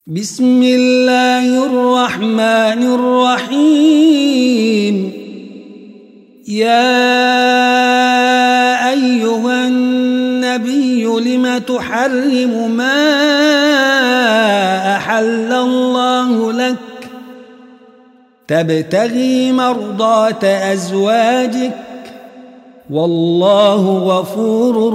بسم الله الرحمن الرحيم. يا أيها النبي لم تحرم ما أحل الله لك تبتغي مرضات أزواجك والله غفور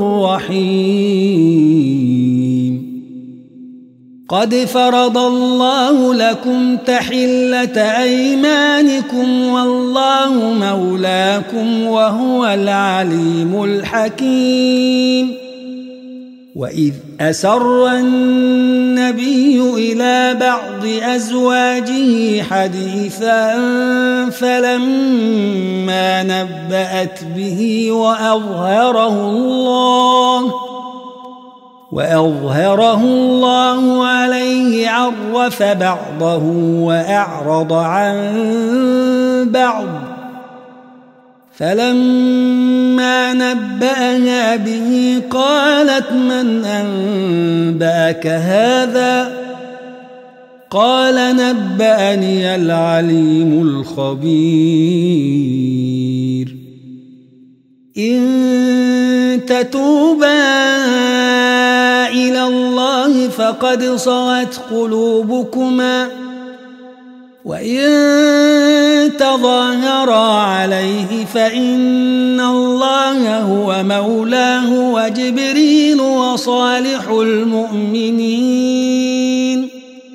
رحيم. قد فرض الله لكم تحلة أيمانكم والله مولاكم وهو العليم الحكيم. وإذ أسر النبي إلى بعض أزواجه حديثا فلما نبأت به وأظهره الله عليه عرف بعضه وأعرض عن بعض. فلما نبأها به قالت من أنبأك هذا؟ قال نبأني العليم الخبير. إن تتوبا إلى الله فقد صغت قلوبكما وإن تظاهرا عليه فإن الله هو مولاه وجبريل وصالح المؤمنين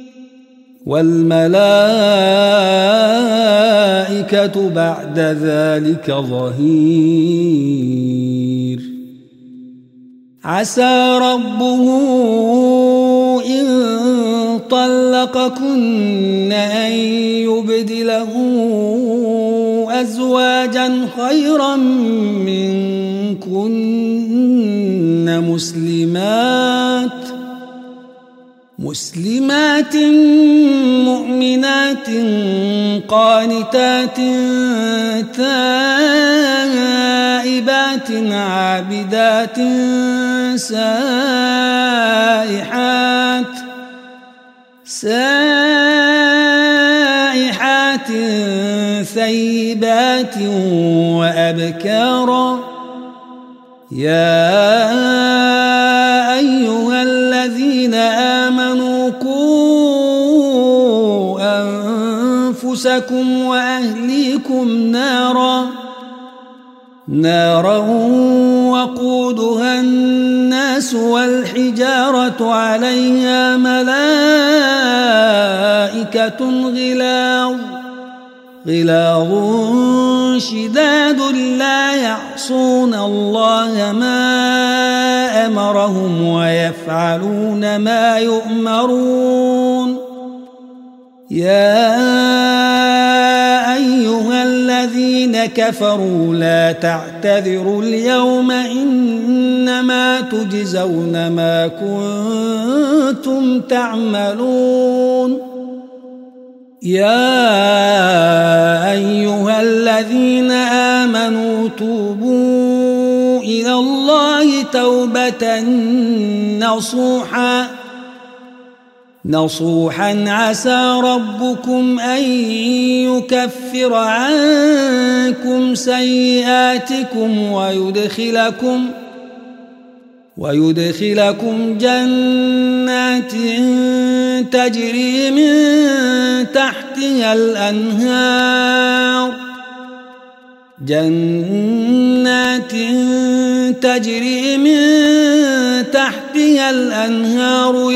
والملائكة بعد ذلك ظهير. عسى ربه إن طلقكن أن يبدله أزواجا خيرا منكن مسلمات مؤمنات قانتات تائبات عابدات سائحات ثيبات وأبكارا. يا أيها الذين آمنوا قوا أنفسكم وأهليكم نارا وقودها الناس والحجارة عليها ملائكة غلاظ شداد لا يعصون الله ما أمرهم ويفعلون ما يؤمرون. يا أيها الذين كفروا لا تعتذروا اليوم إنما تجزون ما كنتم تعملون. يا أيها الذين آمنوا توبوا إلى الله توبة نصوحا عسى ربكم أن يكفر عنكم سيئاتكم ويدخلكم جنات تجري من تحتها الأنهار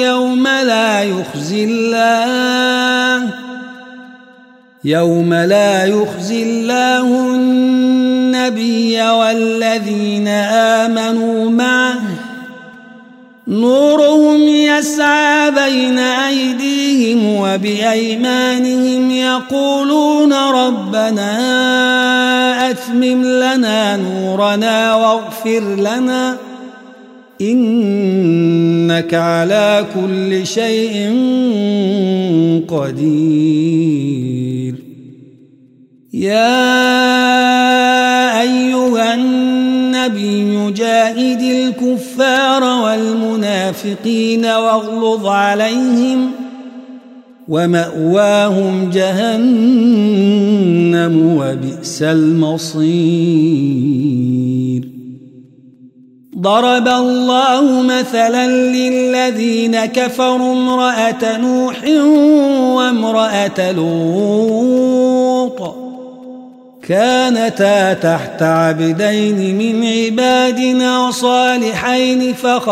يوم لا يخزي الله النبي والذين آمنوا معه نورهم يسعى بين أيديهم وبأيمانهم يقولون ربنا أتمم لنا نورنا واغفر لنا إنك على كل شيء قدير. يا أيها النبي جاهد الكفار والمنافقين واغلظ عليهم ومأواهم جهنم وبئس المصير. ضرب الله مثلا للذين كفروا امرأة نوح وامرأة لوط كانتا تحت عبدين من عبادنا صالحين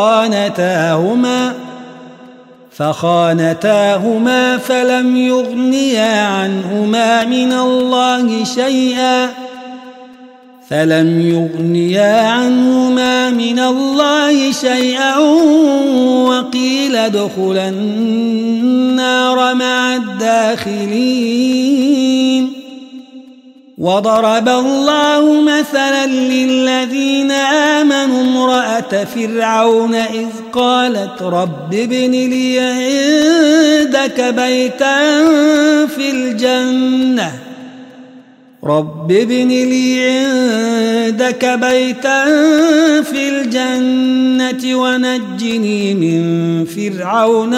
فخانتاهما فلم يغنيا عنهما من الله شيئا وقيل ادخلا النار مع الداخلين. وضرب الله مثلا للذين آمنوا امرأة فرعون إذ قالت رب ابن لي عندك بيتا في الجنة ونجني من فرعون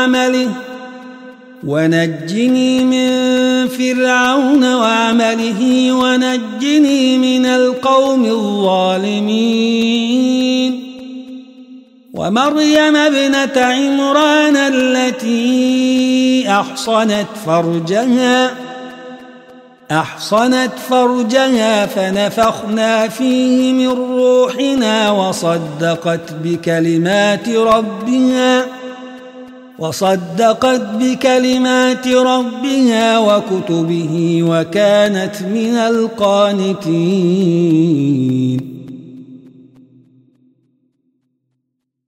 وعمله ونجني من القوم الظالمين. ومريم ابنة عمران التي أحصنت فرجها فنفخنا فيه من روحنا وصدقت بكلمات ربها وكتبه وكانت من القانتين.